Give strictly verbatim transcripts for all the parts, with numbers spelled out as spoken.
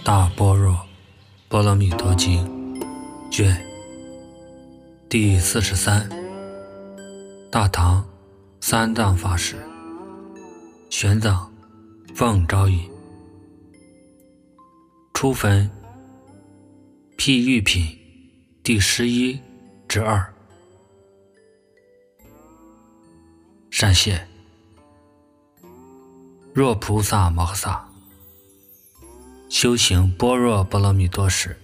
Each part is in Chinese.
大般若波罗蜜多经卷第四十三，大唐三藏法师玄奘奉诏译，初分譬喻品第十一之二。善现若菩萨摩诃萨修行般若波罗蜜多时，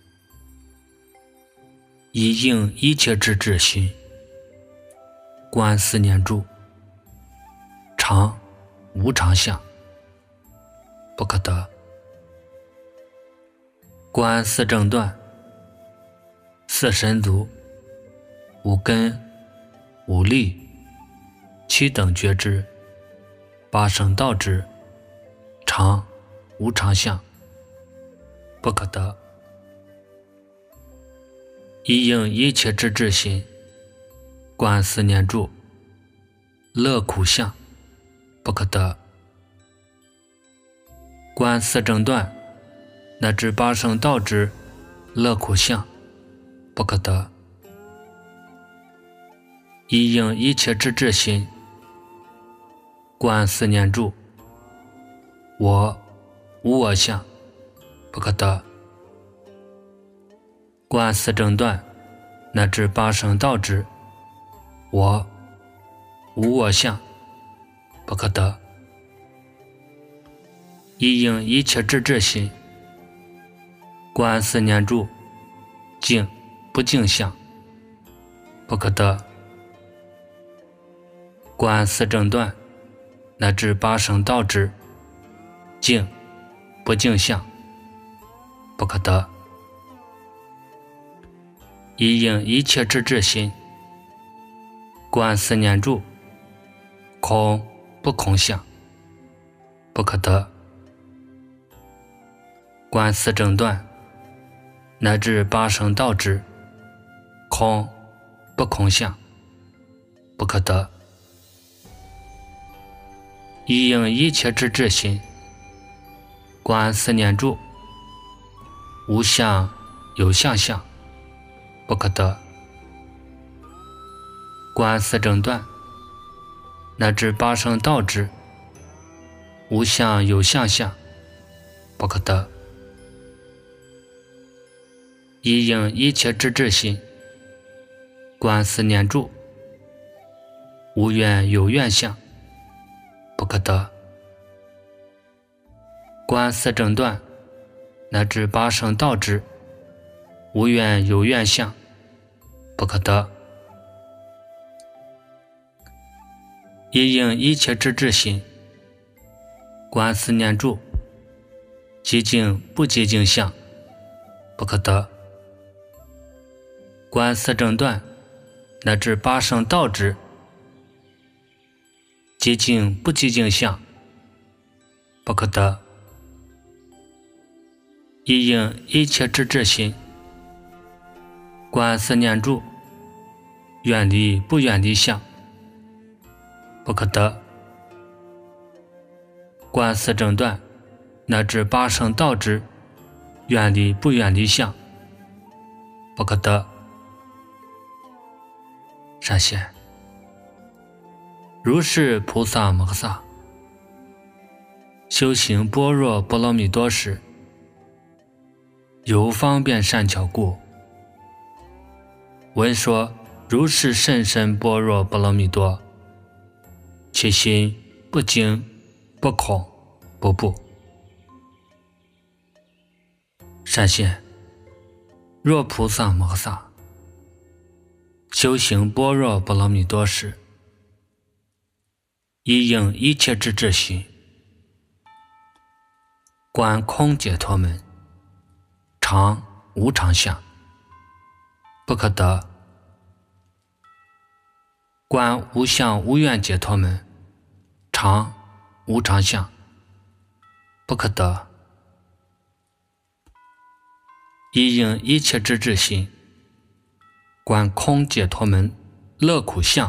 以应一切之智心，观四念住，常无常相，不可得；观四正断，四神足，五根，五力，七等觉知，八圣道知，常无常相，不可得；以应一切之智心，观四念住，乐苦相，不可得；观四正断，乃至八圣道之乐苦相，不可得；以应一切之智心，观四念住，我无我相，不可得；观四正断，乃至八圣道之我无我相，不可得；以应一切之智心，观四念住，净不净相，不可得；观四正断，乃至八圣道之净不净相，不可得；以应一切之智心，观四念住，空不空相，不可得；观四正断，乃至八圣道之空不空相，不可得；以应一切之智心，观四念住，无相有相相，不可得；观四正断，乃至八圣道之无相有相相，不可得；以应一切之智心，观四念住，无愿有愿相，不可得；观四正断，乃至八圣道之无愿有愿相，不可得；以应一切之智心，观四念住，寂静不寂静相，不可得；观四正断，乃至八圣道之寂静不寂静相，不可得；以应一切之智心，观四念住，远离不远离相，不可得；观四正断，乃至八圣道之远离不远离相，不可得。善现如是菩萨摩诃萨修行般若波罗蜜多时，由方便善巧故，闻说如是甚深般若波罗蜜多，其心不惊不恐不怖。善现若菩萨摩诃萨修行般若波罗蜜多时，以应一切之智心，观空解脱门，常无常相，不可得；观无相无愿解脱门，常无常相，不可得；以应一切之智心，观空解脱门乐苦相，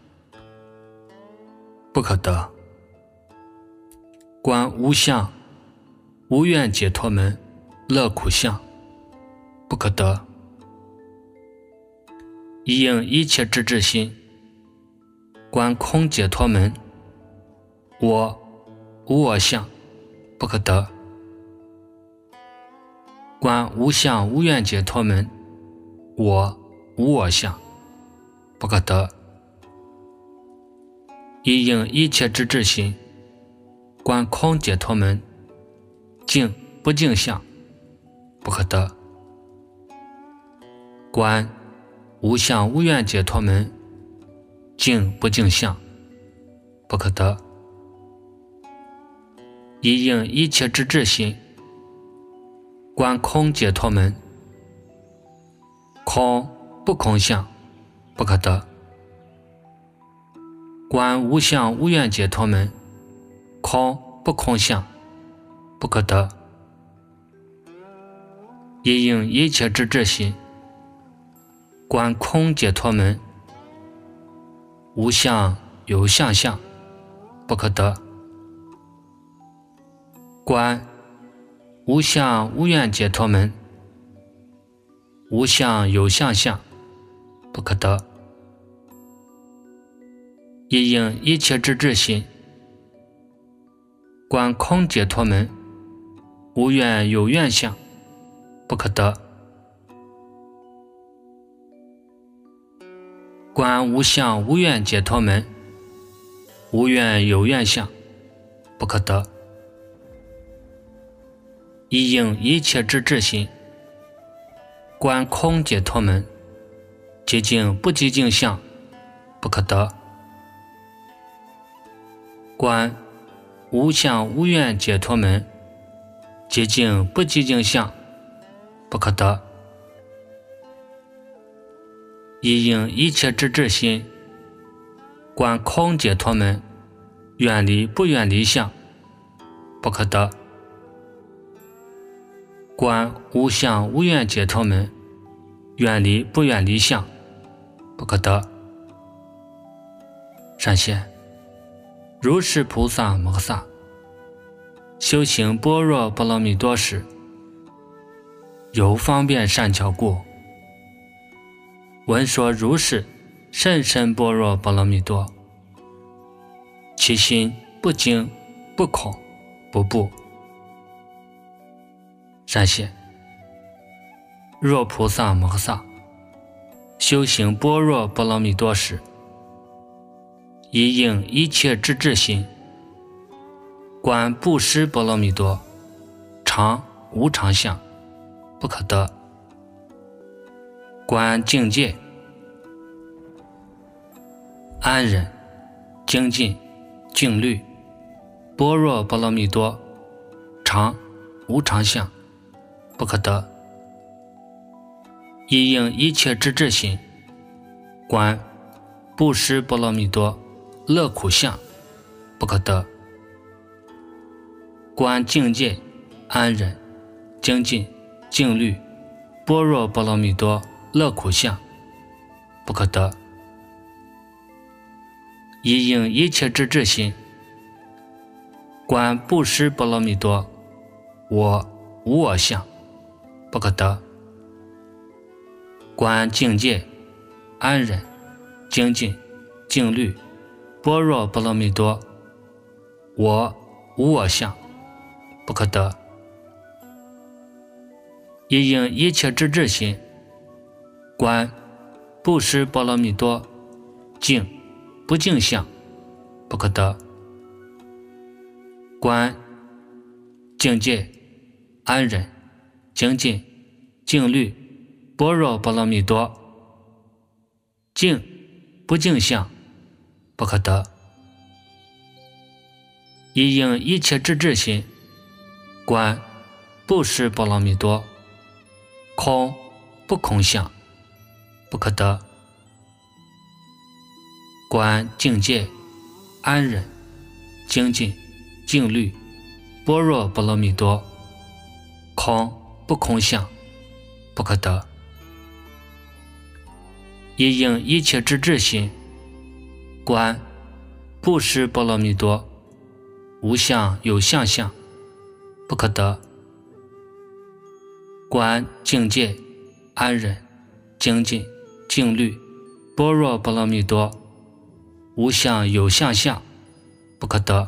不可得；观无相无愿解脱门乐苦相，不可得。一应一切之至心，观空解脱门，我无我相，不可得。观无相无愿解脱门，我无我相，不可得。一应一切之至心，观空解脱门，净不净相，不可得。观无相无愿解脱门，净不净相，不可得。一应一切之至心，观空解脱门，空不空相，不可得。观无相无愿解脱门，空不空相，不可得。一应一切之至心，观空解脱门，无相有相相，不可得。观无相无愿解脱门，无相有相相，不可得。一应一切之至心，观空解脱门，无愿有愿相，不可得。观无相无愿解脱门，无愿有愿相，不可得。一应一切之至心，观空解脱门，寂静不寂静相，不可得。观无相无愿解脱门，寂静不寂静相，不可得。一应一切之至心，观空解脱门，远离不远离相，不可得。观无相无愿解脱门，远离不远离相，不可得。善现如是菩萨摩诃萨修行般若波罗蜜多时，有方便善巧故，闻说如是甚深般若波罗蜜多，其心不惊不恐不怖。善现若菩萨摩诃萨修行般若波罗蜜多时，一应一切之至心，观布施波罗蜜多，常无常相，不可得。观境界安忍精进静虑般若波罗蜜多，常无常相，不可得。一应一切之至心，观布施波罗蜜多，乐苦相，不可得。观境界安忍精进静虑般若波罗蜜多，乐苦相，不可得。一应一切之至心，观布施波罗蜜多，我无我相，不可得。观境界安忍精进静虑般若波罗蜜多，我无我相，不可得。一应一切之至心，观布施波罗蜜多，净不净相，不可得。观境界安忍精进静虑般若波罗蜜多，净不净相，不可得。一应一切之至心，观布施波罗蜜多，空不空相，不可得。观境界安忍精进静虑般若波罗蜜多，空不空相，不可得。一应一切之至心，观布施波罗蜜多，无相有相相，不可得。 观境界安忍精进静虑般若波罗蜜多无相有相相不可得。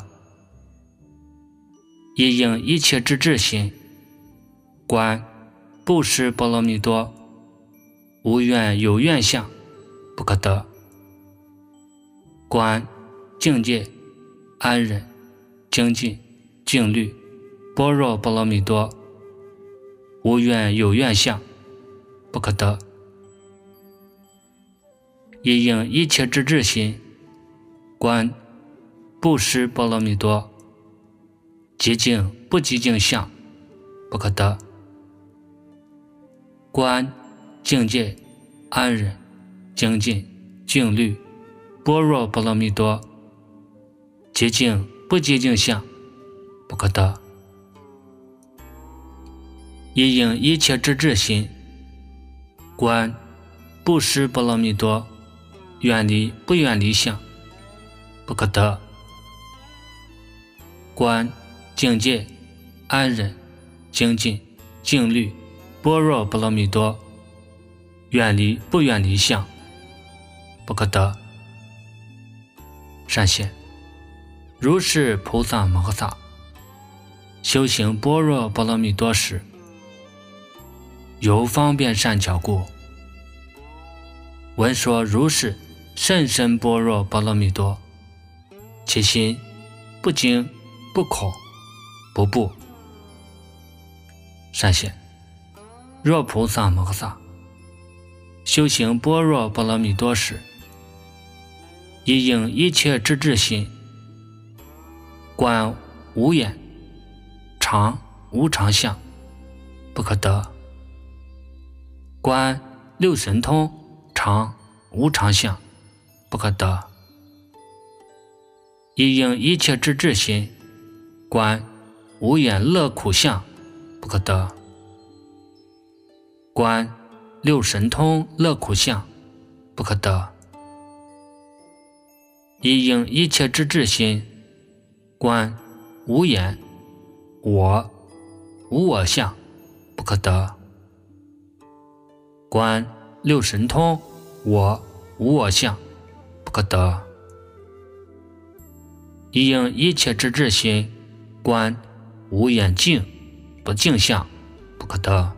亦应一切之智心观布施波罗蜜多无愿有愿相不可得。观境界安忍精进静虑般若波罗蜜多无愿有愿相不可得。亦应一切之智心观布施波罗蜜多极静不极静相不可得。观境界安忍精进静虑般若波罗蜜多极静不极静相不可得。亦应一切之智心观布施波罗蜜多远离不远离相不可得。观境界安忍精进静虑般若波罗蜜多远离不远离相不可得。善显如是菩萨摩诃萨修行般若波罗蜜多时，由方便善巧故，闻说如是甚深般若波罗蜜多，其心不惊不恐不怖。善显若菩萨摩诃萨修行般若波罗蜜多时，亦应一切之智心观无眼常无常相不可得。观六神通常无常相不可得。亦应一切之智心观无眼乐苦相不可得。观六神通乐苦相不可得。亦应一切之智心观无眼我无我相不可得。观六神通我无我相不可得。亦应一切之智心观无眼净不净相不可得。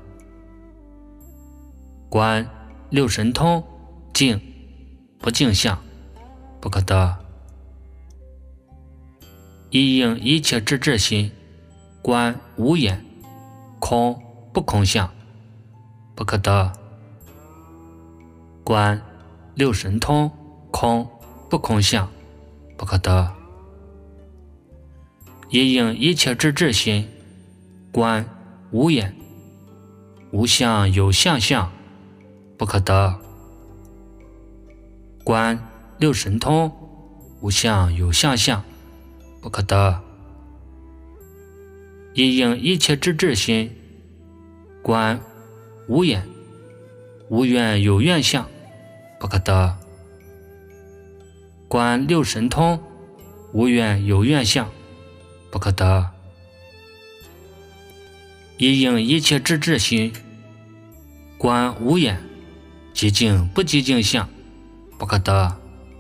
观六神通净不净相不可得。亦应一切之智心观无眼空不空相不可得。观六神通空不空相不可得。亦应一切之智心观无眼无相有相相不可得。观六神通无相有相相不可得。亦应一切之智心观无眼无愿有愿相不可得。观六神通无愿有愿相不可得。亦应一切之智心观无眼极静不极静相不可得。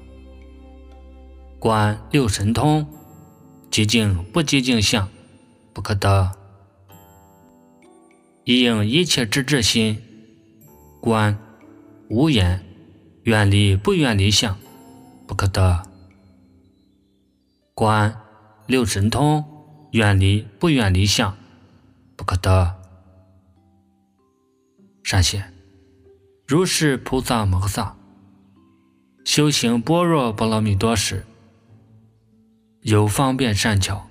观六神通极静不极静相不可得。亦应一切之智心观无眼远离不远离相不可得。观六神通远离不远离相不可得。善显如是菩萨摩诃萨修行般若波罗蜜多时，有方便善巧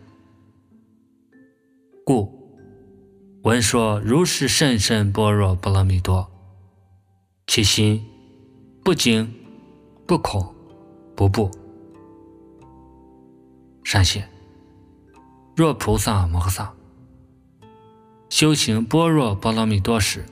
故，闻说如是甚深般若波罗蜜多，其心不惊不恐不怖。善显若菩萨摩诃萨修行般若波罗蜜多时，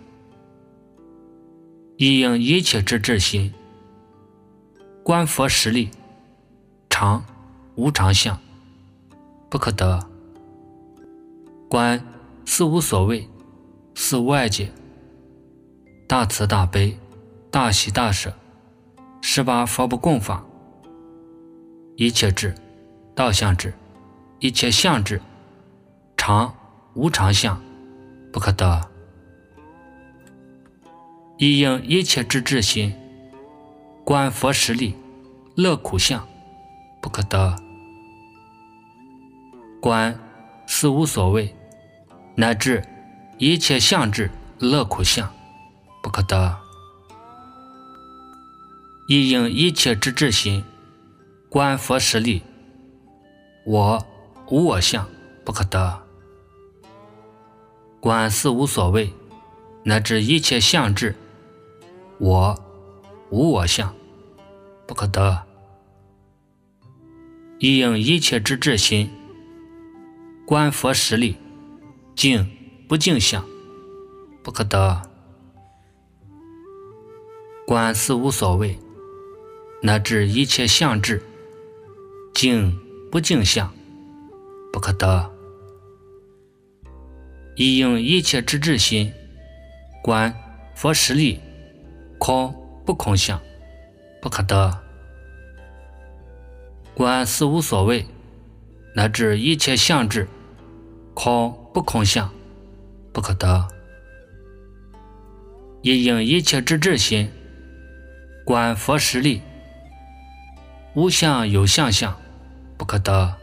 亦应一切之智心观佛实力常无常相不可得。观四无所谓四无碍界，大慈大悲，大喜大舍，十八佛不共法，一切智，道相智，一切相智，常无常相，不可得。一应一切智智心，观佛实力，乐苦相，不可得。观四无所谓，乃至一切相智，乐苦相，不可得。一应一切智智心，观佛实力，我无我相，不可得。观四无所谓，乃至一切相智，我无我相，不可得。一应一切智智心，观佛实力，净不净相，不可得。观四无所谓，乃至一切相智，净不净相，不可得。一应一切智智心，观佛实力，空不空相，不可得。观四无所谓，乃至一切相智，空不空相，不可得。一应一切智智心，观佛实力，无相有相相，不可得。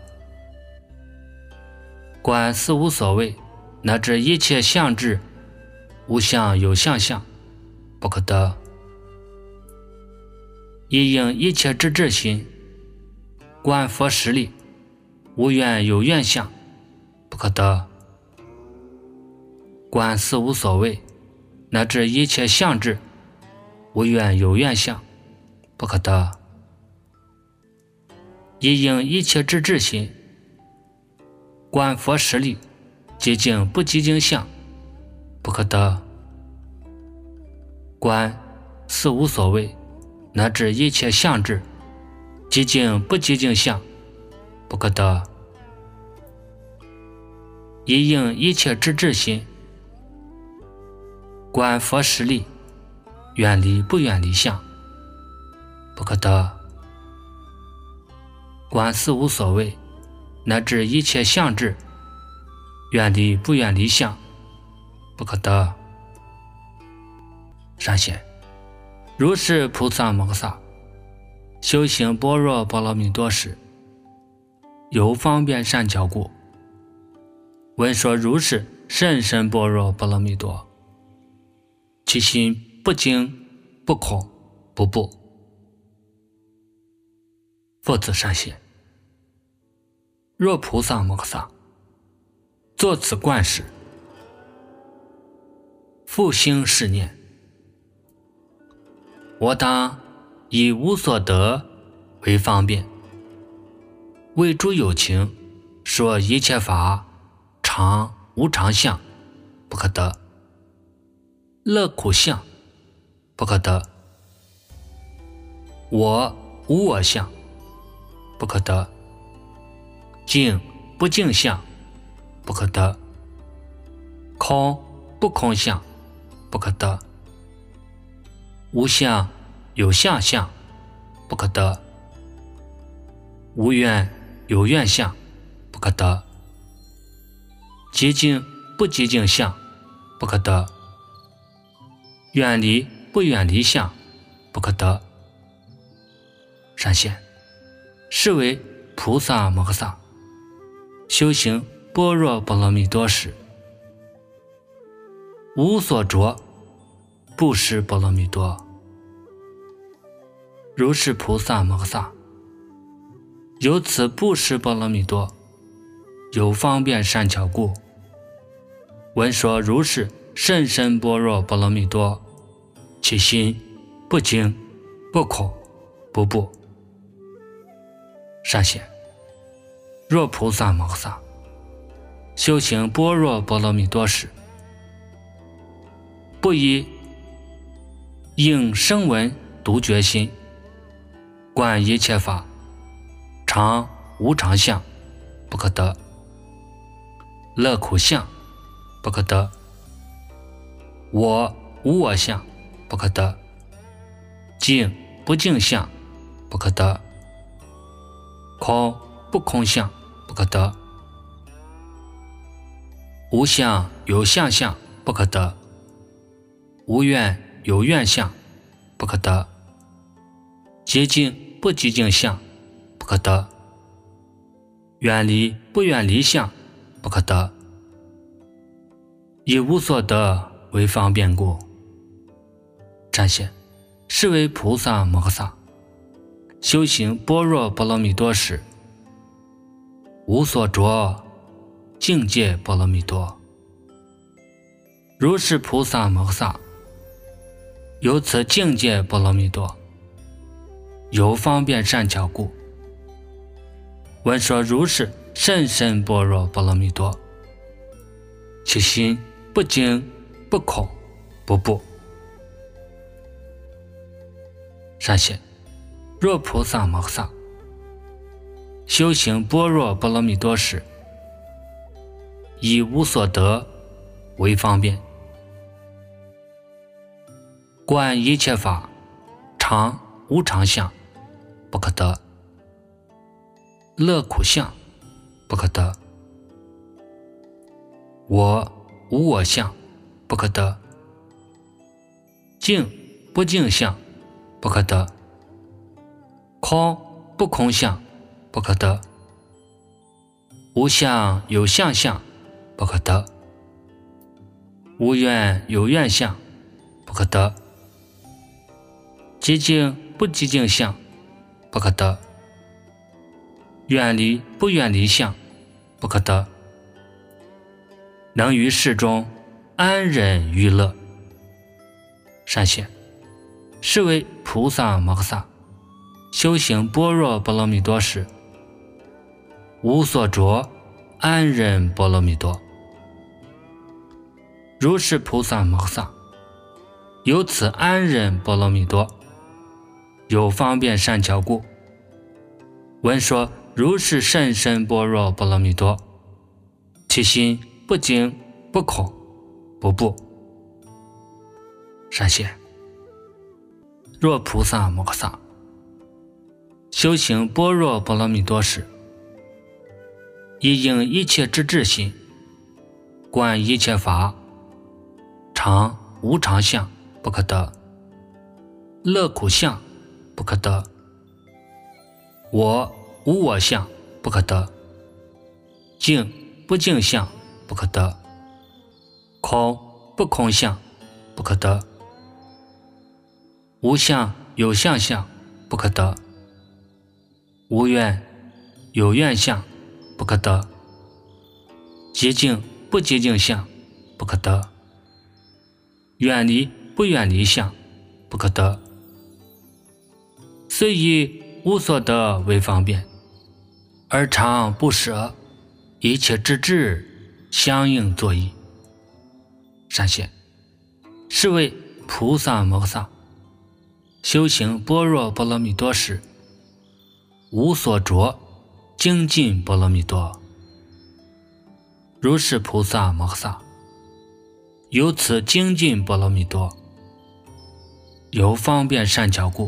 观四无所谓，乃至一切相智，无相有相相，不可得。一应一切智智心，观佛实力，无愿有愿相，不可得。观四无所谓，乃至一切相智，无愿有愿相，不可得。一应一切智智心，观佛实力，寂静不寂静相，不可得。观四无所谓，乃至一切相智，寂静不寂静相，不可得。一应一切智智心，观佛实力，远离不远离相，不可得。观四无所谓，乃至一切相智，远离不远离相，不可得。善贤，如是菩萨摩诃萨修行般若波罗蜜多时，由方便善巧故，闻说如是甚深般若波罗蜜多，其心不惊不恐不怖。复次善贤，若菩萨摩诃萨作此观时，复兴是念：我当以无所得为方便，为诸有情说一切法常无常相，不可得；乐苦相，不可得；我无我相，不可得；净不净相，不可得；空不空相，不可得；无相有相相，不可得；无愿有愿相，不可得；寂静不寂静相，不可得；远离不远离相，不可得。善贤，是为菩萨摩诃萨修行般若波罗蜜多时，无所着布施波罗蜜多。如是菩萨摩诃萨由此布施波罗蜜多，有方便善巧故，闻说如是甚深般若波罗蜜多，其心不惊不恐不怖。善贤，若菩萨摩诃萨修行般若波罗蜜多时，不以应声闻独觉心观一切法常无常相，不可得；乐苦相，不可得； 我无我相，不可得；境不境相，不可得；空不空相，不可得；无相有相相，不可得；无愿有愿相，不可得；极境不极境相，不可得；远离不远离相，不可得。以无所得为方便故，暂写是为菩萨摩诃萨修行般若波罗蜜多时，无所着境界波罗蜜多。如是菩萨摩诃萨由此境界波罗蜜多，有方便善巧故，闻说如是甚深般若波罗蜜多，其心不惊不恐不怖。善写若菩萨摩诃萨修行般若波罗蜜多时，以无所得为方便，观一切法常无常相，不可得；乐苦相，不可得；我无我相，不可得；境不境相，不可得；空不空相，不可得；无相有相相，不可得；无愿有愿相，不可得；极境不极境相，不可得；远离不远离相，不可得。能于世中安忍娱乐。善写是为菩萨摩诃萨修行般若波罗蜜多时，无所着安忍波罗蜜多。如是菩萨摩诃萨由此安忍波罗蜜多，有方便善巧故，闻说如是甚深般若波罗蜜多，其心不惊不恐不怖。善写若菩萨摩诃萨修行般若波罗蜜多时，以应一切之智心观一切法常无常相，不可得；乐苦相，不可得；我无我相，不可得；境不境相，不可得；空不空相，不可得；无相有相相，不可得；无愿有愿相，不可得；极境不极境相，不可得；远离不远离相，不可得。虽以无所得为方便，而常不舍一切之智相应作意。善写是为菩萨摩诃萨修行般若波罗蜜多时，无所着精进波罗蜜多。如是菩萨摩诃萨由此精进波罗蜜多，有方便善巧故，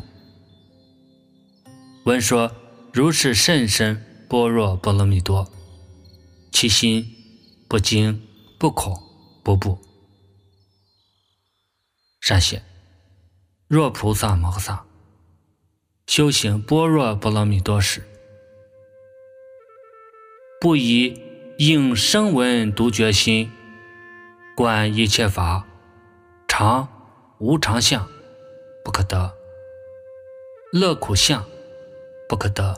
闻说如是甚深般若波罗蜜多，其心不惊不恐不怖。善写若菩萨摩诃萨修行般若波罗蜜多时，不以应声闻独觉心观一切法常无常相，不可得；乐苦相，不可得；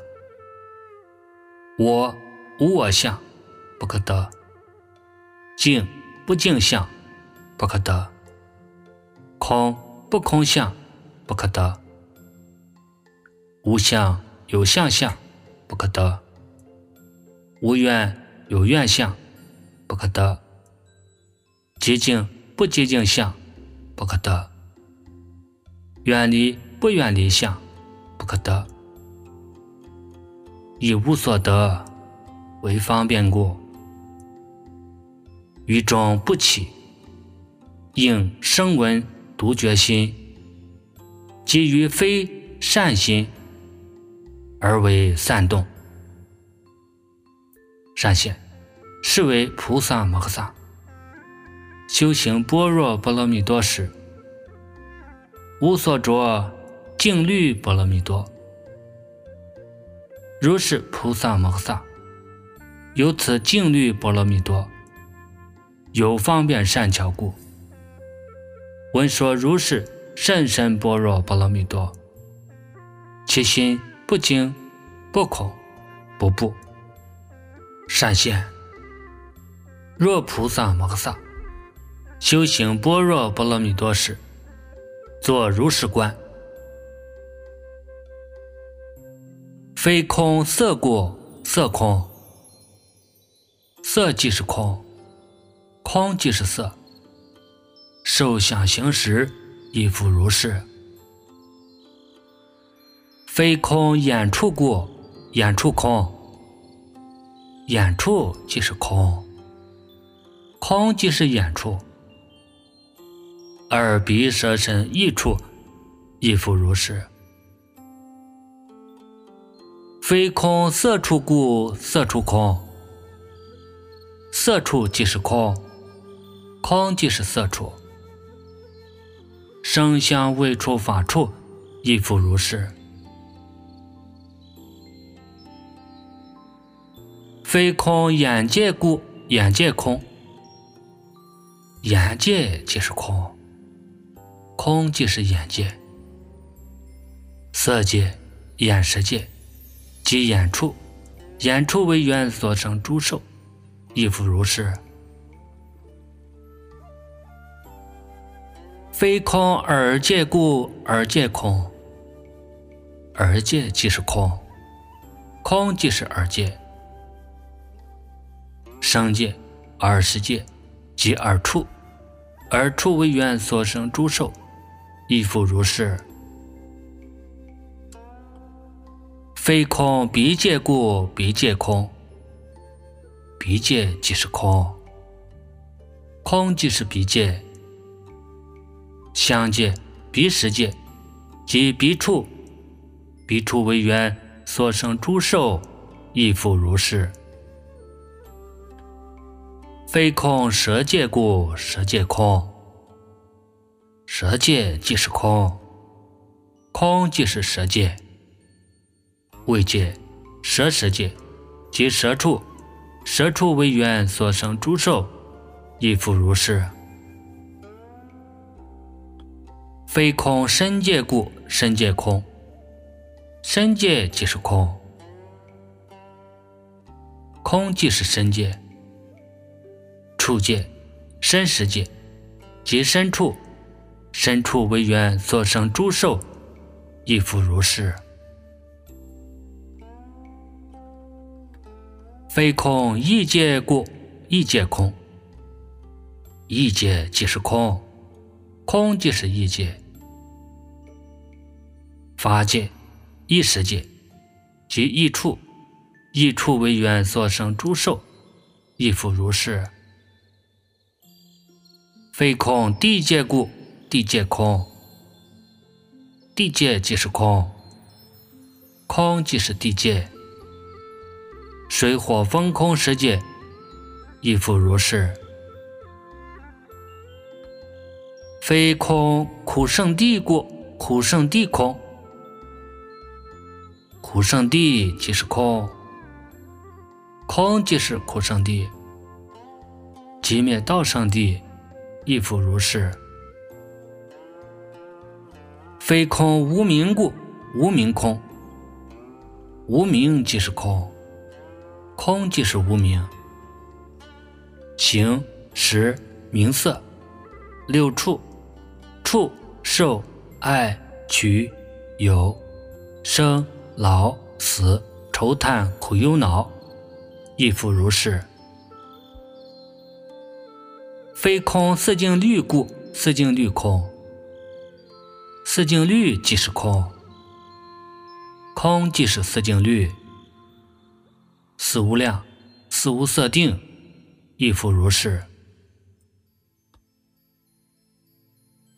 我无我相，不可得；境不境相，不可得；空不空相，不可得；无相有相相，不可得；无愿有愿相，不可得；极境不极境相，不可得；远离不远离相，不可得。以无所得为方便故，于中不起应声闻独觉心，即于非善心而为散动。善现，是为菩萨摩诃萨修行般若波罗蜜多时，无所着净虑波罗蜜多。如是菩萨摩诃萨有此净虑波罗蜜多，有方便善巧故，闻说如是甚深般若波罗蜜多，其心不惊不恐不怖。善现，若菩萨摩诃萨修行般若波罗蜜多时，作如是观：非空色故，色空；色即是空，空即是色。受想行识亦复如是。非空眼处故，眼处空；眼处即是空，空即是眼处。耳鼻舌身意处亦复如是。非空色处故，色处空；色处即是空，空即是色处。声香味触法处亦复如是。非空眼界故，眼界空；眼界即是空，空即是眼界。色界、眼识界即眼处，眼处为缘所生诸受，亦复如是。非空耳界故，耳界空；耳界即是空，空即是耳界。声界、耳识界即耳处，耳处为缘所生诸受，亦复如是。非空鼻界故，鼻界空；鼻界即是空，空即是鼻界。香界、鼻识界即鼻处，鼻处为缘所生诸受，亦复如是。非空舌界故，舌界空；舌界即是空，空即是舌界。味界、舌识界即舌处，舌处为缘所生诸受，亦复如是。非空身界故，身界空；身界即是空，空即是身界。触界、身识界即身处，身处为缘所生诸受，亦复如是。非空意界故，意界空；意界即是空，空即是意界。法界、意识界即意处，意处为缘所生诸受，亦复如是。非空地界故，地界空；地界即是空，空即是地界。水火风空识界亦复如是。非空苦圣地故，苦圣地空；苦圣地即是空，空即是苦圣地。寂灭道圣地亦复如是。非空无明故，无明空；无明即是空，空即是无明。形、识、名色六处，触、受、爱、取、有、生、老、死、愁叹、苦忧恼，亦复如是。非空四境律故，四境律空；四境律即是空，空即是四境律。四无量、四无色定亦复如是。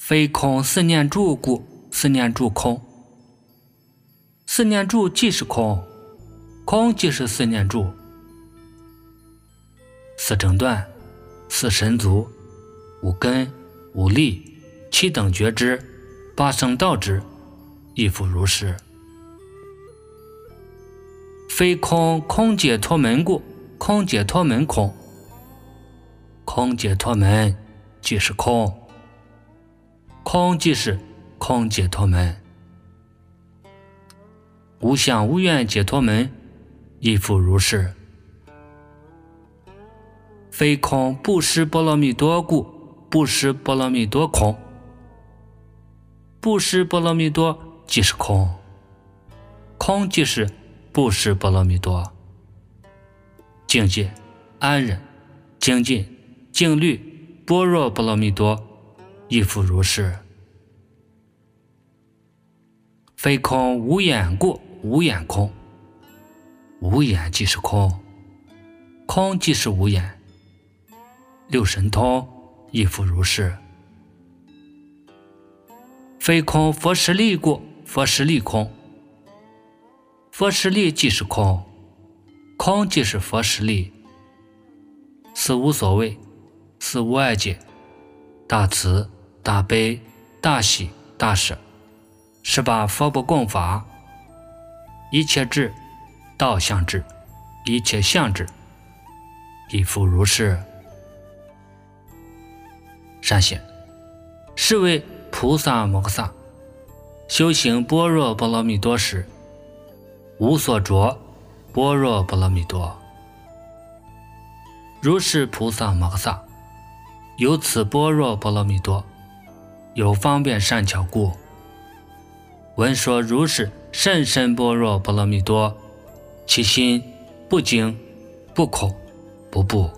非空四念住故，四念住空。四念住即是空，空即是四念住。四正断，四神足，五根，五力，七等觉知，八圣道知，亦复如是。非空空解脱门故，空解脱门空。空解脱门即是空，空即是空解脱门。无相无愿解脱门，亦复如是。非空不识波罗蜜多故，不识波罗蜜多空。不识波罗蜜多即是空，空即是不识波罗蜜多。境界安忍、精进、静虑、般若波罗蜜多，亦复如是。非空无眼故，无眼空。无眼即是空，空即是无眼。六神通，亦复如是。非空佛实力故，佛实力空。佛实力即是空，空即是佛实力。四无所谓，四无碍解，大慈、大悲、大喜、大舍，十八佛不共法，一切智、道相智、一切相智，亦复如是。善显，是为菩萨摩诃萨修行般若波罗蜜多时，无所着般若波罗蜜多。如是菩萨摩诃萨有此般若波罗蜜多，有方便善巧故，闻说如是甚深般若波罗蜜多，其心不惊不恐不怖。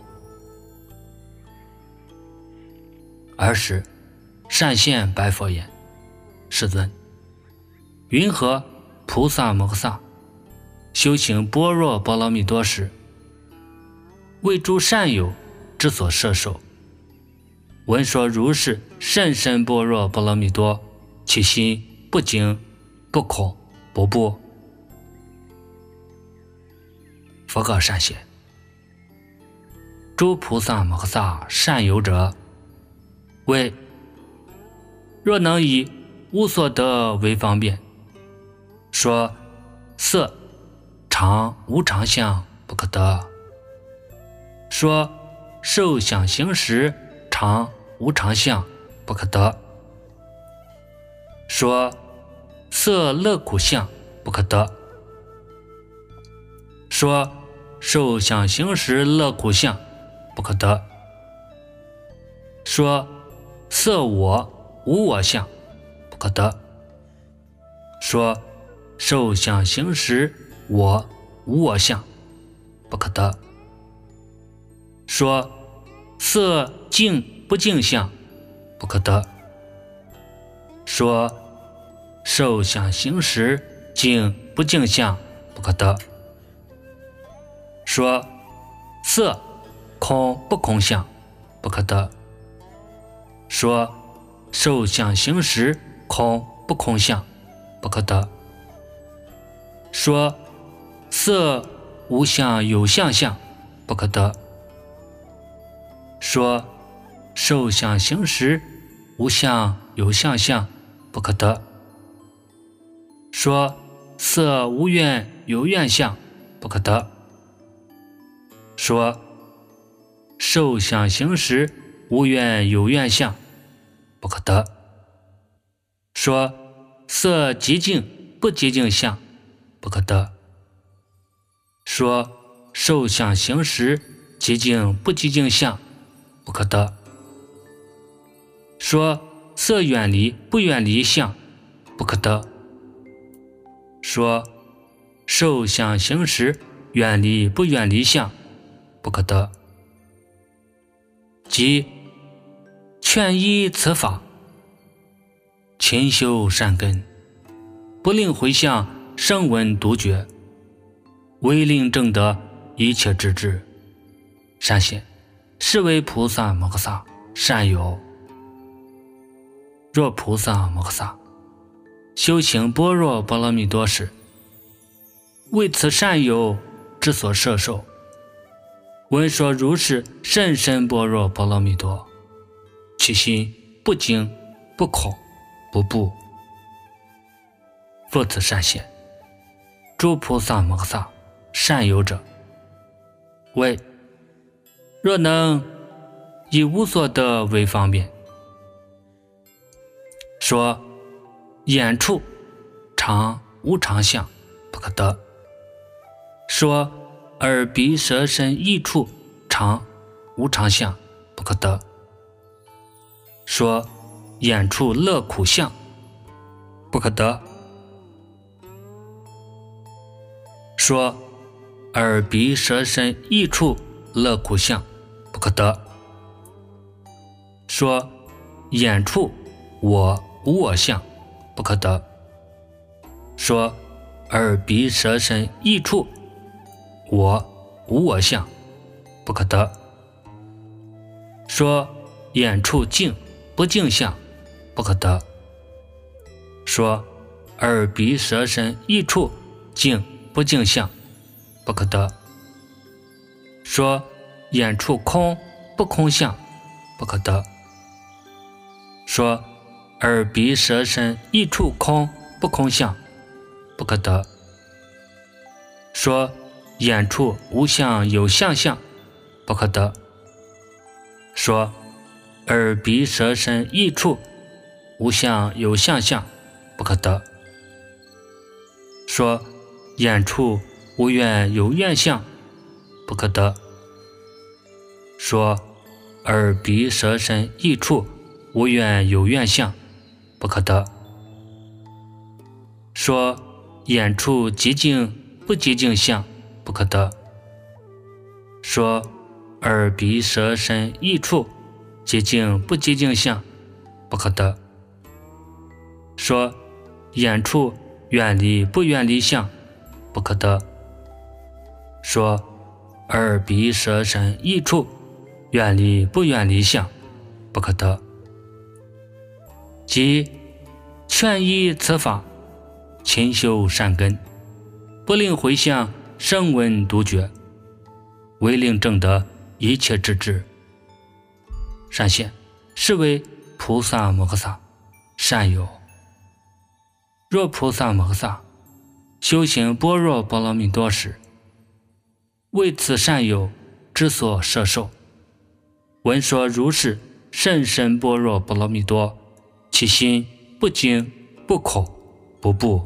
尔时善现白佛言：世尊，云何菩萨摩诃萨修行般若波罗蜜多时，为诸善友之所摄受，闻说如是甚深般若波罗蜜多，其心不惊不恐不怖？佛告善显：诸菩萨摩诃萨善友者，谓若能以无所得为方便，说色常无常相不可得，说受想行识常无常相不可得，说色乐苦相不可得，说受想行识乐苦相不可得，说色我无我相不可得，说受想行识我无我相不可得，说色净不净相不可得，说受想行识净不净相不可得，说色空不空相不可得，说受想行识空不空相不可得，说色无相有相相不可得，说受想行识无相有相相不可得，说色无愿有愿相不可得，说受想行识无愿有愿相不可得，说色极净不极净相不可得，说受想行识极净不极净相不可得，说色远离不远离相不可得，说受想行识远离不远离相不可得，即劝依此法，勤修善根，不令回向声闻独觉，唯令证得一切智智。善显，是为菩萨摩诃萨善友。 若菩萨摩诃萨修行般若波罗蜜多时，为此善友之所摄受，闻说如是甚深般若波罗蜜多，其心不惊不恐不怖。复此善现，诸菩萨摩诃萨善友者，谓若能以无所得为方便，说眼处常无常相不可得，说耳鼻舌身意处常无常相不可得，说眼处乐苦相不可得，说耳鼻舌身意处乐苦相不可得，说眼处我无我相不可得，说耳鼻舌身意处我无我相不可得，说眼处净不净相不可得，说耳鼻舌身意处净不净相不可得，说眼处空不空相不可得，说耳鼻舌身意处空不空相不可得，说眼处无相有相相不可得，说耳鼻舌身意处无相有相相不可得，说眼处无愿有愿相不可得，说耳鼻舌身意处无愿有愿相不可得，说眼处极净不极净相不可得，说耳鼻舌身意处极净不极净相不可得，说眼处远离不远离相不可得，说耳鼻舌身意处远离不远离相不可得，即劝依此法，勤修善根，不令回向声闻独觉，唯令证得一切智智。善现，是为菩萨摩诃萨善友。若菩萨摩诃萨修行般若波罗蜜多时，为此善友之所摄受，闻说如是甚深般若波罗蜜多，其心不惊不恐不怖。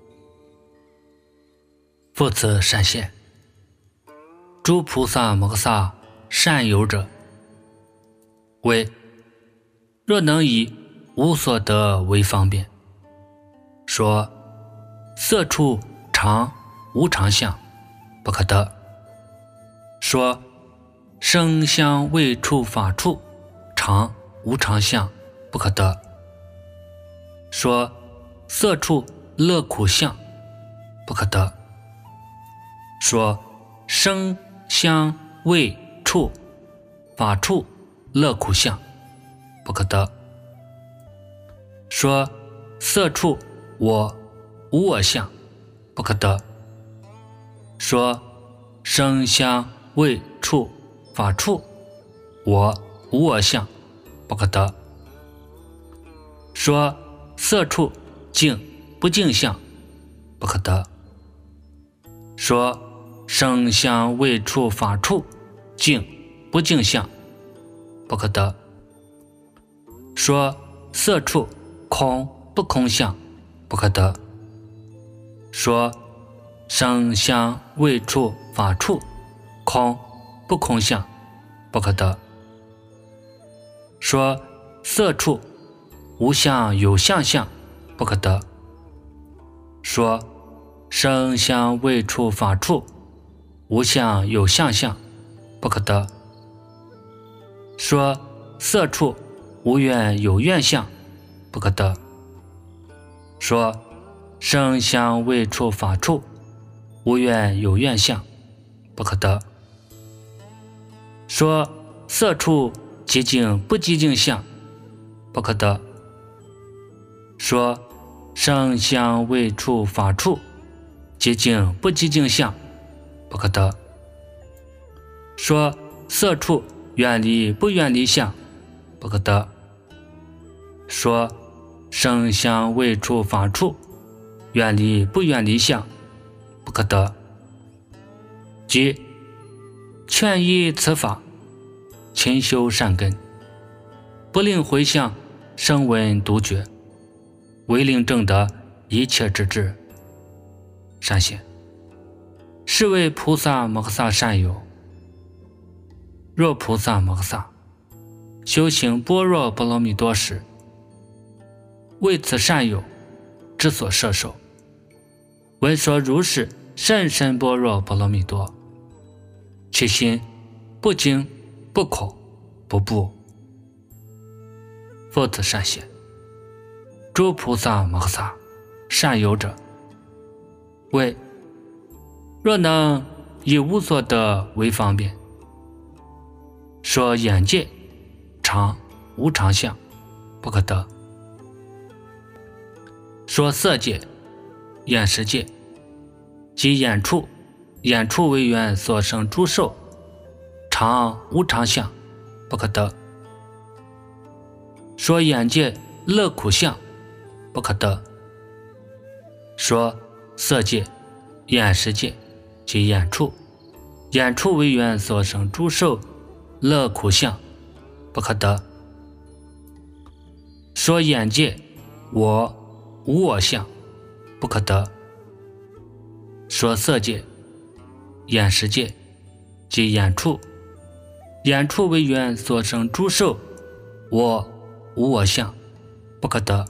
复此善现，诸菩萨摩诃萨善友者，谓若能以无所得为方便，说色处常无常相不可得，说声香味触法处常无常相不可得，说色处乐苦相不可得，说声香味触法处乐苦相不可得，说色处我无我相不可得，说声香味触法处我无我相不可得，说色处净不净相不可得，说声香味触法处净不净相不可得，说色处空不空相不可得，说声香味触法处空不空相不可得，说色处无相有相相不可得，说声香味触法处无相有相相不可得，说色处无愿有愿相不可得，说声香味触法处无愿有愿相不可得，说色处极净不极净相不可得， 说生相为处法处，寂静不寂静相，不可得。说色处远离不远离相，不可得。说生相为处法处，远离不远离相，不可得。即劝依此法，勤修善根，不令回向，声闻独觉，唯令证得一切之智。善显，是为菩萨摩诃萨善友。若菩萨摩诃萨修行般若波罗蜜多时，为此善友之所摄受，闻说如是甚深般若波罗蜜多，其心不惊不恐不怖。复此善显，诸菩萨摩诃萨善友者，谓若能以无所得为方便，说眼界常无常相，不可得。说色界眼识界即眼处，眼处为缘所生诸受，常无常相，不可得。说眼界乐苦相，不可得。说色界眼识界即眼处，眼处为缘所生诸受乐苦相，不可得。说眼界我无我相，不可得。说色界眼识界即眼处，眼处为缘所生诸受我无我相，不可得。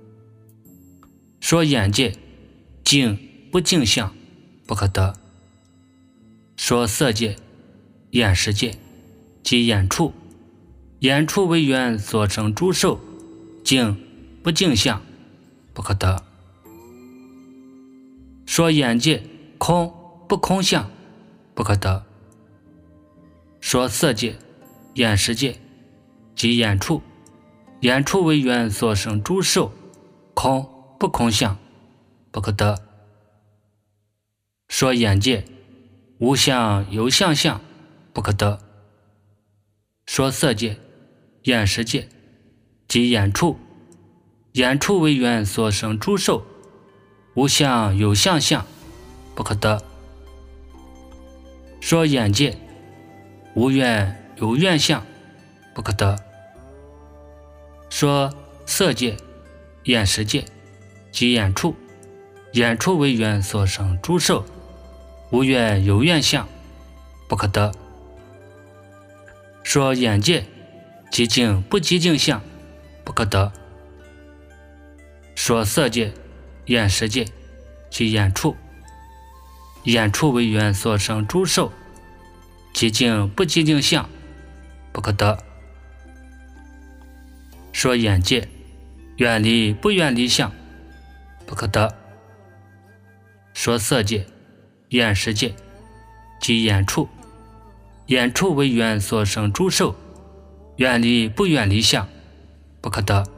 说眼界净不净相，不可得。说色界眼识界即眼处，眼处为缘所生诸受净不净相，不可得。说眼界空不空相，不可得。说色界眼识界即眼处，眼处为缘所生诸受空不空相，不可得。说眼界无相有相相，不可得。说色界眼识界即眼处，眼处为缘所生诸受无相有相相，不可得。说眼界无愿有愿相，不可得。说色界眼识界即眼处，眼处为缘所生诸受无愿有愿相，不可得。说眼界寂静不寂静相，不可得。说色界眼识界即眼处，眼处为缘所生诸受寂静不寂静相，不可得。说眼界远离不远离相，不可得。说色界眼识界即眼处，眼处为缘所生诸受远离不远离相，不可得。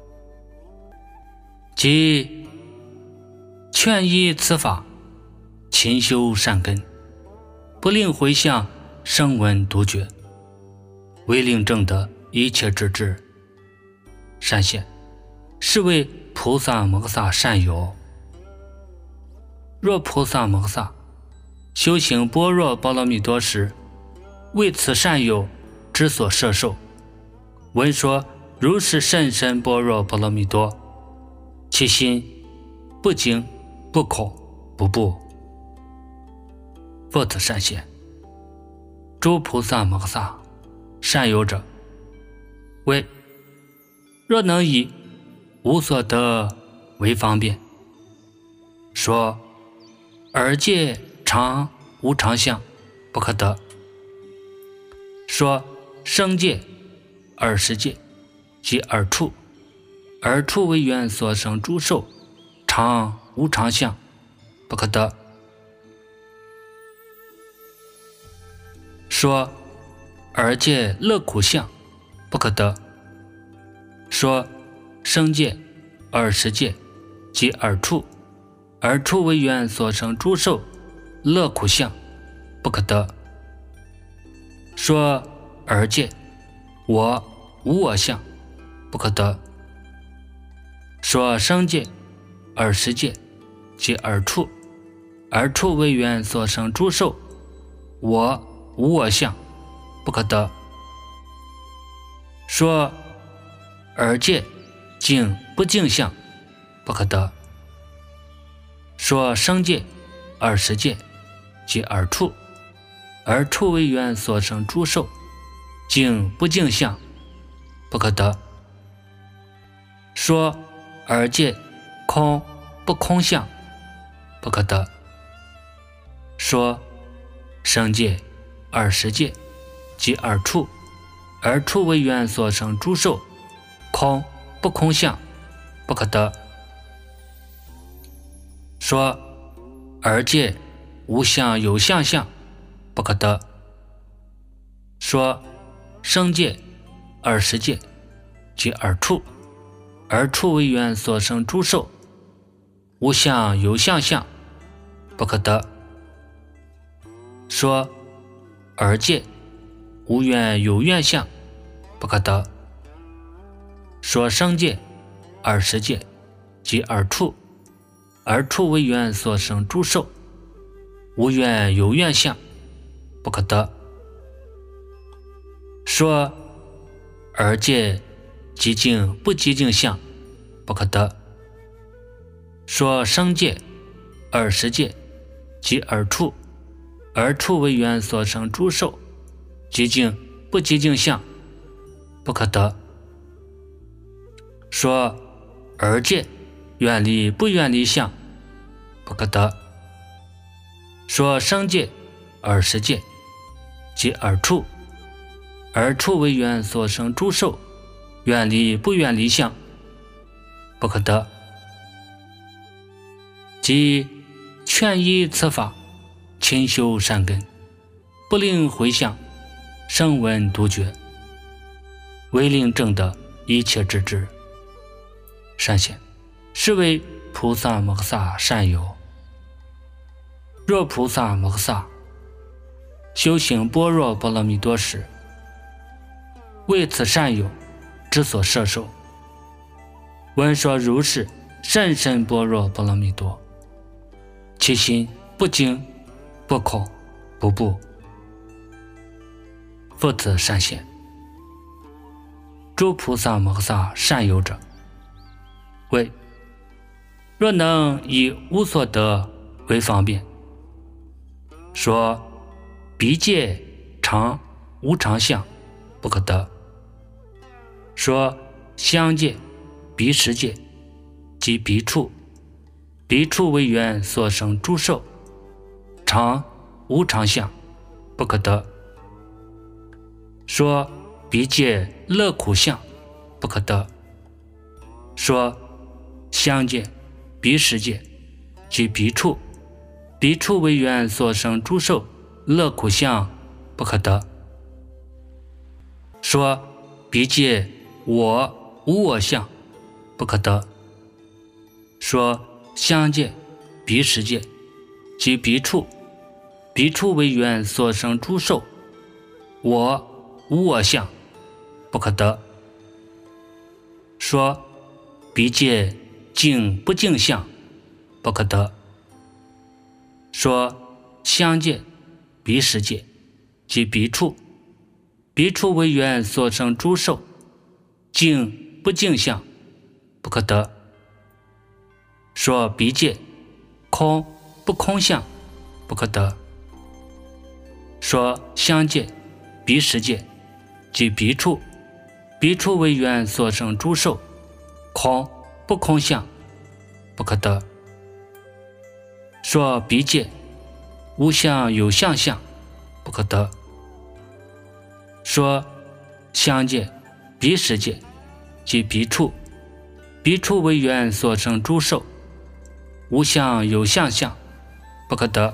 即劝依此法，勤修善根，不令回向，声闻独觉，唯令证得一切之智。善显，是为菩萨摩诃萨善友。若菩萨摩诃萨修行般若波罗蜜多时，为此善友之所摄受，闻说如是甚深般若波罗蜜多，其心不惊不恐不怖。复此善显，诸菩萨摩诃萨善友者，谓若能以无所得为方便，说耳界常无常相，不可得。说声界耳识界即耳处，耳处为缘所生诸受常无常相，不可得。说耳界乐苦相，不可得。说声界二十界，即二处。二处为缘所生诸受，乐苦相，不可得。说二界，我无我相，不可得。说生界，二十界，即二处。二处为缘所生诸受，我无我相，不可得。说二界，净不净相，不可得。说生界，二十界，即二处。二处为缘所生诸受，净不净相，不可得。说二界，空不空相，不可得。说生界，二十界，即二处。二处为缘所生诸受，空不空相，不可得。说二界，无相有相相，不可得。说生界，二十界，即二处。二处为缘所生诸受，无相有相相，不可得。说二界，无愿有愿相，不可得。说生界，二十界，即二处。二处为缘所生诸受，无愿有愿相，不可得。说二界，寂静不寂静相，不可得。说生界，二十界，即二处。二处为缘所生诸受，寂静不寂静相，不可得。说二界，远离不远离相，不可得。说生界，二十界，即二处。二处为缘所生诸受，远离不远离相，不可得。即劝依此法，勤修善根，不令回向，声闻独觉，为令正得一切智智善显，是为菩萨摩诃萨善友。若菩萨摩诃萨修行般若波罗蜜多时，为此善友之所摄受，闻说如是甚深般若波罗蜜多，其心不惊不恐不怖，复此善显。诸菩萨摩诃萨善友者，谓若能以无所得为方便，说彼界常无常相，不可得。说相界、彼时界，即彼处。彼处为缘所生诸受，常无常相，不可得。说彼界乐苦相，不可得。说相界、彼时界，即彼处。彼处为缘所生诸受，乐苦相，不可得。说彼界我无我相，不可得。说相界、彼时界，即彼处。彼处为缘所生诸受，我无我相，不可得。说彼界净不净相，不可得。说相界、彼时界，即彼处。彼处为缘所生诸受，净不净相，不可得。说彼界空不空相，不可得。说相界、彼时界，即彼处。彼处为缘所生诸受，空不空相，不可得。说彼界无相有相相，不可得。说相界、彼时界，即彼处。彼处为缘所生诸受，无相有相相，不可得。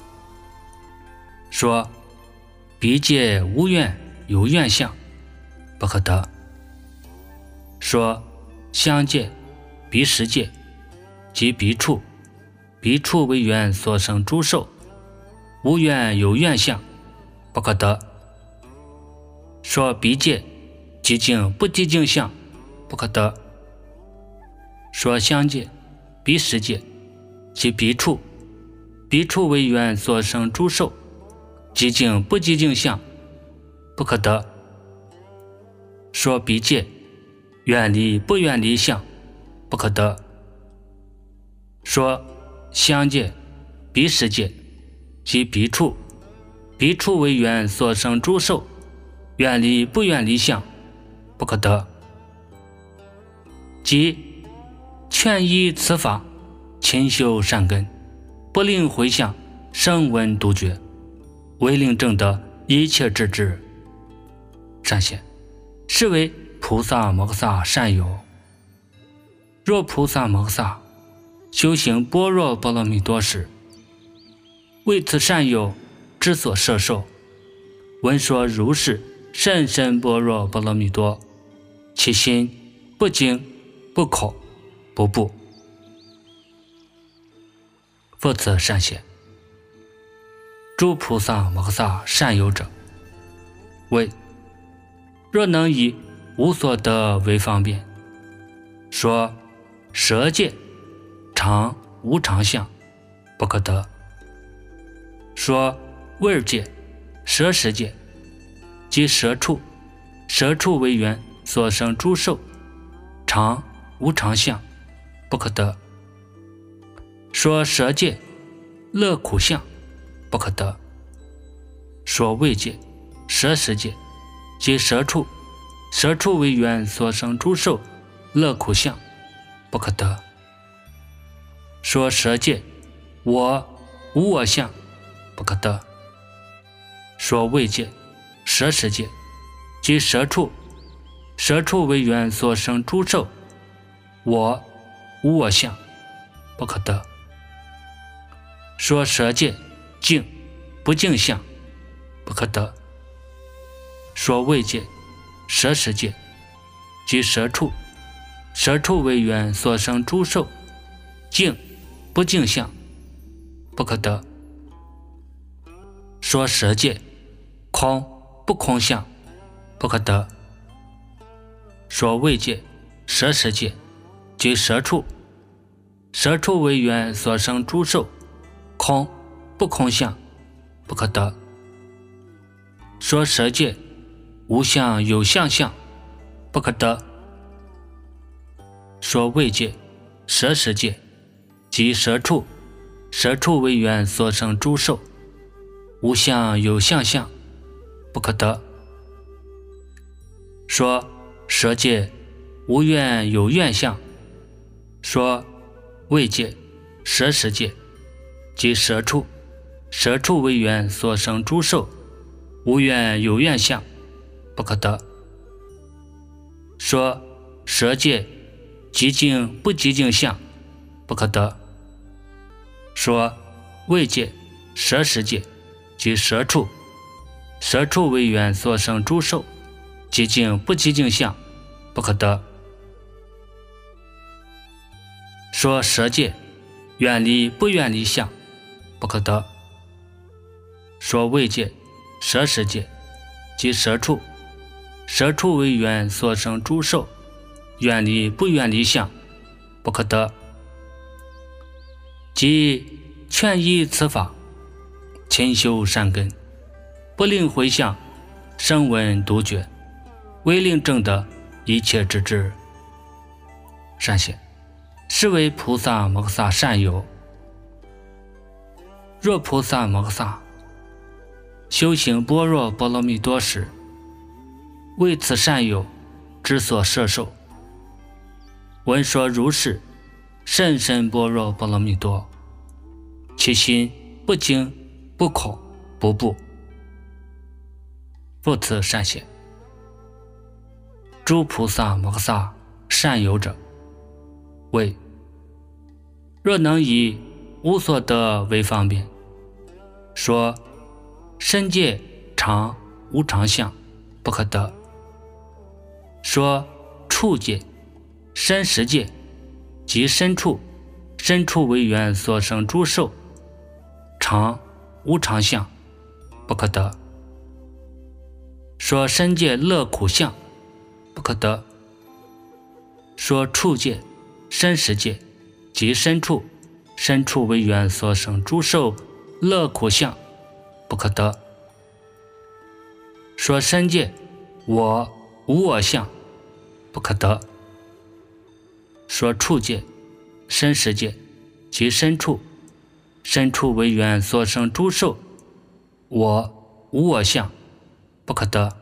说彼界无愿有愿相，不可得。说相界、 彼十界，即彼处，彼处为缘所生诸受，无缘有缘相，不可得。说彼界，寂静不寂静相，不可得。说相界，彼十界，即彼处，彼处为缘所生诸受，寂静不寂静相，不可得。说彼界，远离不远离相，不可得。说相界，彼十界，即彼处，彼处为缘所生诸受，远离不远离相，不可得。即劝依此法，勤修善根，不令回向，声闻独觉，为令证得一切智智善显，是为菩萨摩诃萨善友。若菩萨摩诃萨修行般若波罗蜜多时，为此善友之所摄受，闻说如是甚深般若波罗蜜多，其心不惊不恐不怖。复次善显，诸菩萨摩诃萨善友者，谓若能以无所得为方便，说舍界常无常相，不可得。说味界、舍识界，即舍处，舍处为缘所生诸受，常无常相，不可得。说舍界、乐苦相，不可得。说味界、舍识界，即舍处，舍处为缘所生诸受，乐苦相，不可得。说舍界，我无我相，不可得。说味界、舍识界，即舍处，舍处为缘所生诸受，我无我相，不可得。说舍界，净不净相，不可得。说味界、舍识界，即舍处，舍处为缘所生诸受，净不净相，不可得。说舍界，空不空相，不可得。说味界、舍识界，即舍处，舍处为缘所生诸受，空不空相，不可得。说舍界，无相有相相，不可得。说味界、舍识界，即舍处，舍处为缘所生诸受，无相有相相，不可得。说舍界，无愿有愿相。说味界、舍识界，即舍处，舍处为缘所生诸受，无愿有愿相，不可得。说舍界，寂静不寂静相，不可得。说味界、舍识界，即舍处，舍处为缘所生诸受，寂静不寂静相，不可得。说舍界，远离不远离相，不可得。说味界、舍识界，即舍处，舍处为缘所生诸受，远离不远离相，不可得。即劝依此法，勤修善根，不令回向，声闻独觉，为令证得一切智智善显，是为菩萨摩诃萨善友。若菩萨摩诃萨修行般若波罗蜜多时，为此善友之所摄受，闻说如是甚深般若波罗蜜多，其心不惊不恐不怖。复次善显，诸菩萨摩诃萨善友者，谓若能以无所得为方便，说身界常无常相，不可得。说处界、身识界， 及身处，身处为缘所生诸受，常无常相，不可得。说身界乐苦相，不可得。说处界、身识界及身处，身处为缘所生诸受乐苦相，不可得。说身界我无我相，不可得。说处界、身识界及身处，身处为缘所生诸受我无我相，不可得。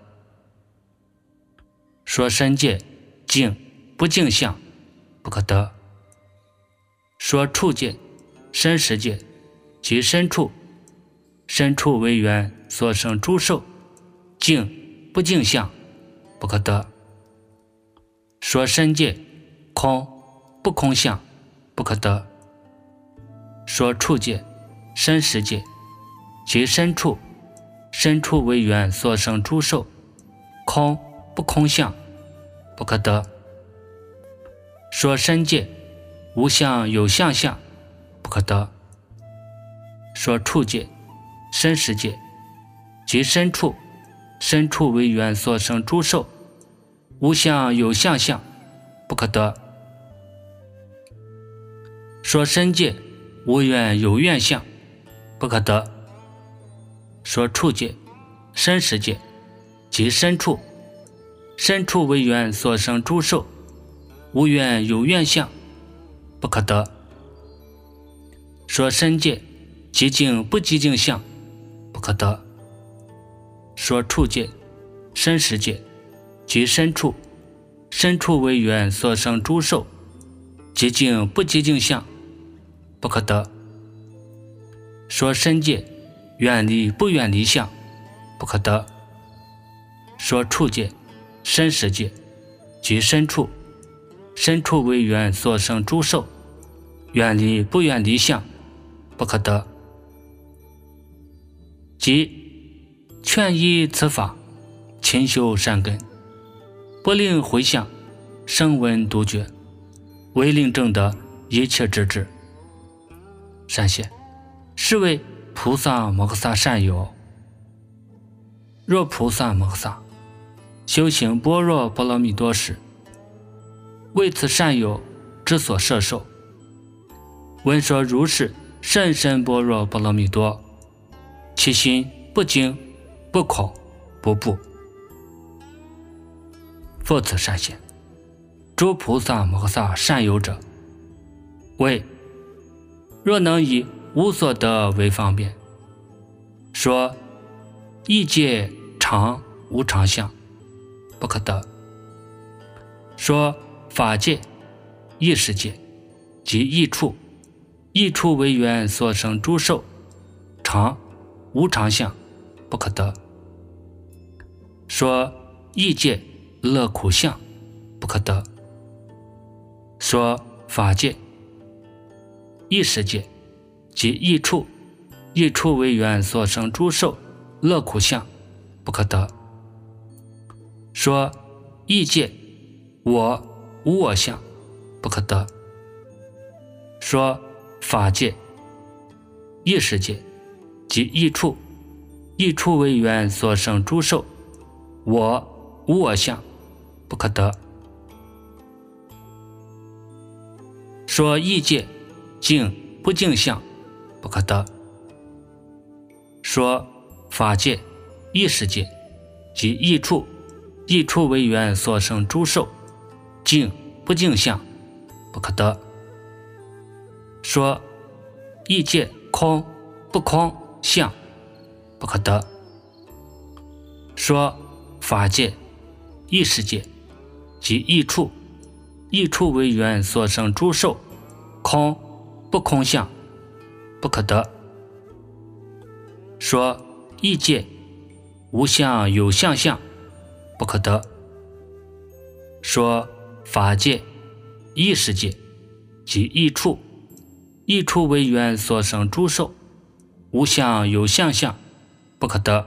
说身界净不净相，不可得。说处界、身识界及身处，身处为缘所生诸受净不净相，不可得。说身界空不空相，不可得。说处界、身识界及身处，身处为缘所生诸受空不空相，不可得。说身界无相有相相，不可得。说处界、身识界及身处，身处为缘所生诸受无相有相相，不可得。说身界无愿有愿相，不可得。说处界、身识界及身处，身处为缘所生诸受无愿有愿相，不可得。说身界极净不极净相，不可得。说处界、身识界及身处，身处为缘所生诸受极净不极净相，不可得。说身界远离不远离相，不可得。说处界、身识界及身处，身处为缘所生诸受远离不远离相，不可得。即劝依此法，勤修善根，不令回向，声闻独觉，唯令正得一切之智。善谢，是为菩萨摩诃萨善友。若菩萨摩诃萨修行般若波罗蜜多时，为此善友之所摄受，闻说如是甚深般若波罗蜜多，其心不惊不恐不怖。复此善现，诸菩萨摩诃萨善友者，谓若能以无所得为方便，说异界常无常相，不可得。说法界、异识界及异处，异处为缘所生诸受常无常相，不可得。说异界乐苦相，不可得。说法界、异识界及异处，异处为缘所生诸受乐苦相，不可得。说异界我无我相，不可得。说法界、异识界及异处，异处为缘所生诸受我无我相，不可得。说异界净不净相，不可得。说法界、异识界及异处，异处为缘所生诸受净不净相，不可得。说异界空不空相，不可得。说法界、异识界及异处，异处为缘所生诸受空不空相，不可得。说异界无相有相相，不可得。说法界、异识界及异处，异处为缘所生诸受无相有相相，不可得。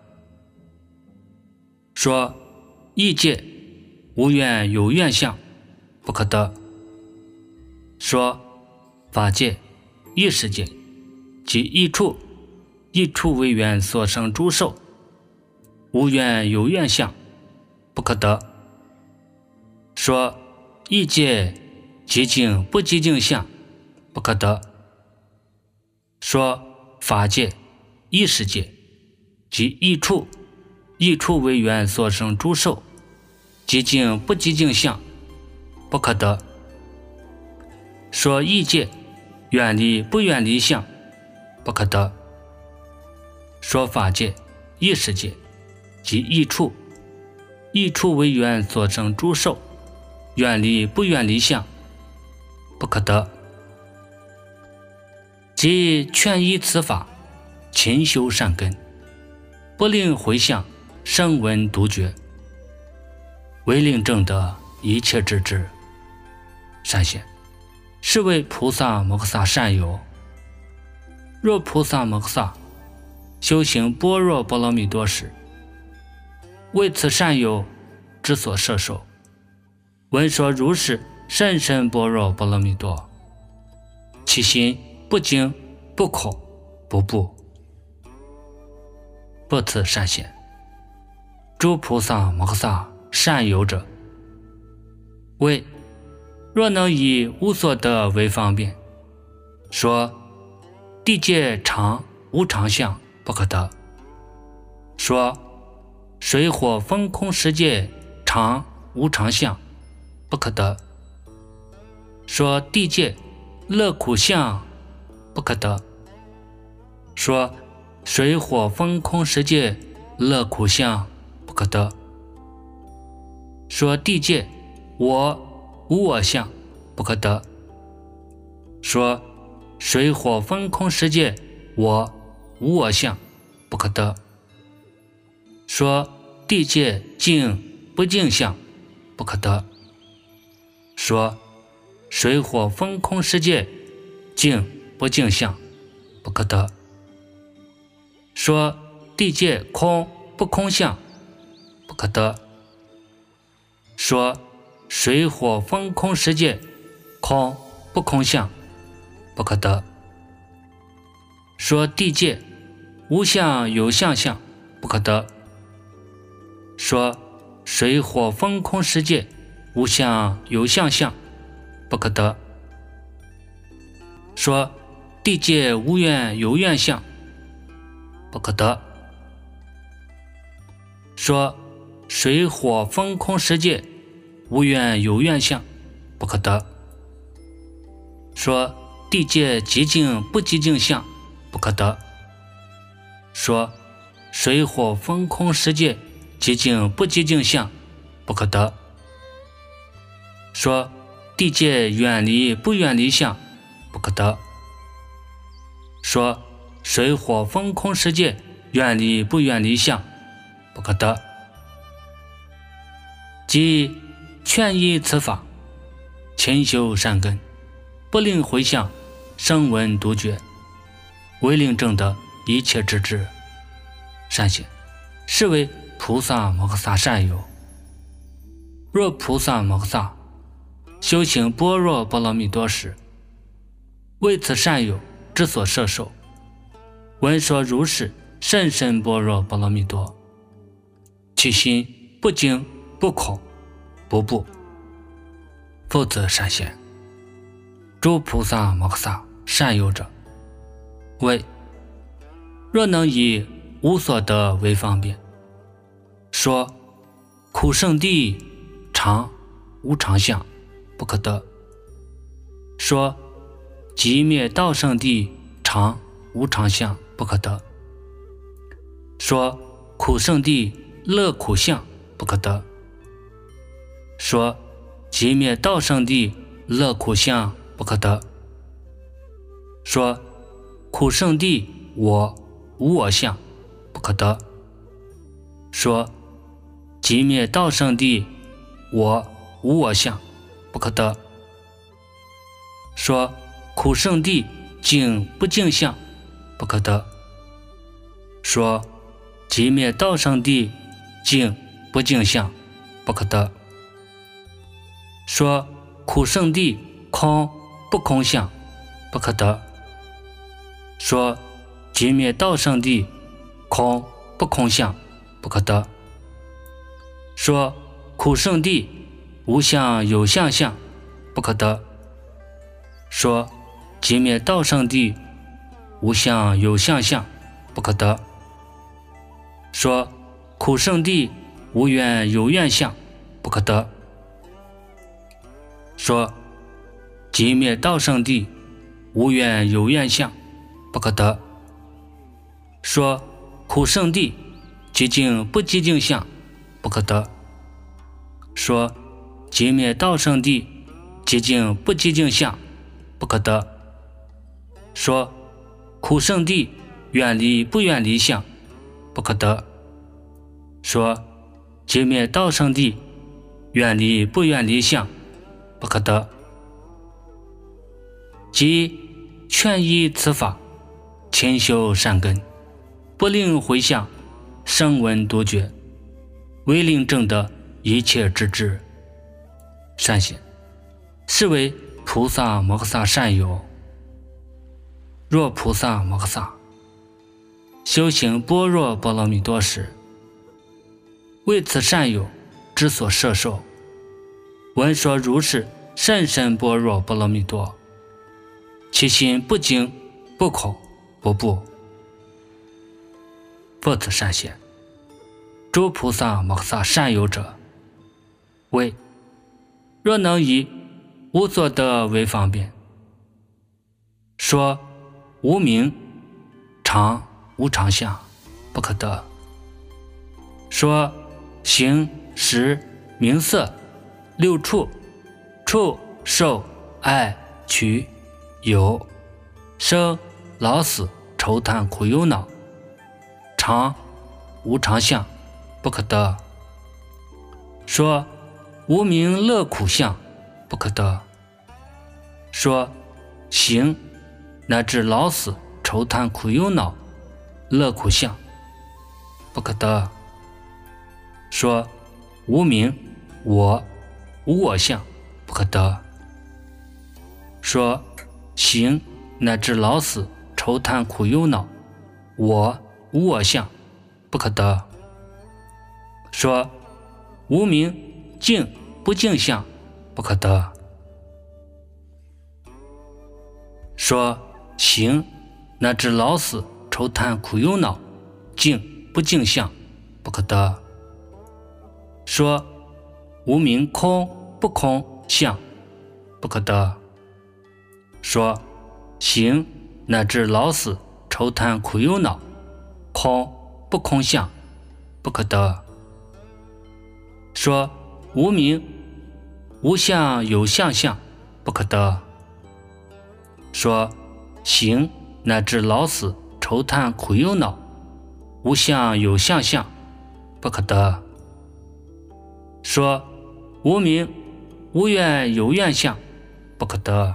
说异界无愿有愿相，不可得。 说法界、异世界及异处，异处为缘所生诸受，无缘有缘相，不可得。说异界极境不极境相，不可得。说法界、异世界及异处，异处为缘所生诸受，极境不极境相，不可得。说异界远离不远离相，不可得。说法界、异世界及异处，异处为缘所生诸受，远离不远离相，不可得。即劝依此法，勤修善根，不令回向，声闻独觉，唯令证得一切智智善显，是为菩萨摩诃萨善友。若菩萨摩诃萨修行般若波罗蜜多时，为此善友之所摄受，闻说如是甚深般若波罗蜜多，其心不惊不恐不怖，不此善显。诸菩萨摩诃萨善友者，谓若能以无所得为方便，说地界常无常相，不可得。说水火风空世界常无常相，不可得。说地界乐苦相，不可得。说水火风空世界乐苦相，不可得。说地界我无我相，不可得。说水火风空世界我无我相，不可得。说地界净不净相，不可得。说水火风空世界净不净相，不可得。说地界空不空相，不可得。说水火风空世界空不空相，不可得。说地界无相有相相，不可得。说水火风空世界无相有相相，不可得。说地界无愿有愿相，不可得。说水火风空世界无愿有愿相，不可得。说地界极境不极境相，不可得。说水火风空世界极境不极境相，不可得。说地界远离不远离相，不可得。说水火风空世界远离不远离相，不可得。即劝依此法，勤修善根，不令回向，声闻独觉，唯令证得一切智智善显，是为菩萨摩诃萨善友。若菩萨摩诃萨修行般若波罗蜜多时，为此善友之所摄受，闻说如是甚深般若波罗蜜多，其心不惊不恐不怖，复此善显。诸菩萨摩诃萨善友者，谓若能以无所得为方便，说苦圣地常无常相，不可得。说极灭道圣地常无常相，不可得。说苦圣地乐苦相，不可得。说极灭道圣地乐苦相，不可得。说苦圣地我无我相，不可得。说极灭道圣地我无我相，不可得。说苦圣地净不净相，不可得。说极灭道圣地净不净相，不可得。说苦圣地空不不空相，不可得。说寂灭道圣地空不空相，不可得。说苦圣地无相有相相，不可得。说寂灭道圣地无相有相相，不可得。说苦圣地无愿有愿相，不可得。说寂灭道圣地无愿有愿相，不可得。说苦圣地寂静不寂静相，不可得。说寂灭道圣地寂静不寂静相，不可得。说苦圣地远离不远离相，不可得。说寂灭道圣地远离不远离相，不可得。即劝依此法，勤修善根，不令回向，声闻独觉，为令证得一切之智善行，是为菩萨摩诃萨善友。若菩萨摩诃萨修行般若波罗蜜多时，为此善友之所摄受，闻说如是甚深般若波罗蜜多，其心不惊不恐不怖。复此善现，诸菩萨摩诃萨善友者，谓若能以无所得为方便，说无明常无常相，不可得。说形识名色六处触受爱取有生老死愁贪苦忧恼常无常相，不可得。说无明乐苦相，不可得。说行乃至老死愁贪苦忧恼乐苦相，不可得。说无明我无我相，不可得。说行乃至老死愁贪苦忧恼我无我相，不可得。说无明净不净相，不可得。说行乃至老死愁贪苦忧恼净不净相，不可得。说无明空不空相，不可得。说行乃至老死愁贪苦忧恼空不空相，不可得。说无明无相有相相，不可得。说行乃至老死愁贪苦忧恼无相有相相，不可得。说无明无愿有愿相，不可得。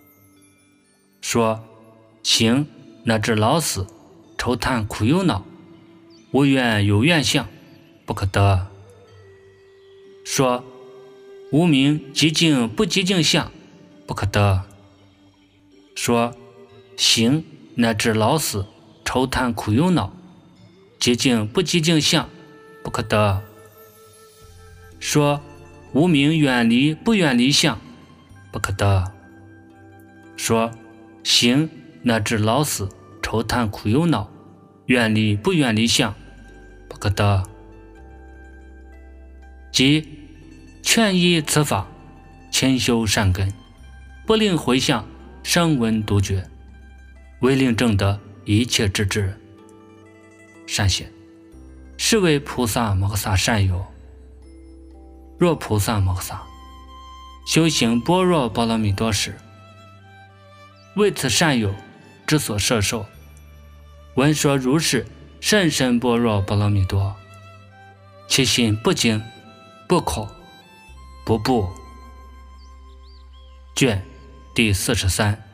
说行乃至老死愁贪苦忧恼无愿有愿相，不可得。说无明寂静不寂静相，不可得。说行乃至老死愁贪苦忧恼寂静不寂静相，不可得。说无明远离不远离相，不可得。说行乃至老死愁贪苦忧恼远离不远离相，不可得。即劝依此法，勤修善根，不令回向，声闻独觉，为令证得一切之智善行，是为菩萨摩诃萨善友。若菩萨摩诃萨修行般若波罗蜜多时，为此善友之所摄受，闻说如是甚深般若波罗蜜多，其心不惊不恐不怖。卷第四十三。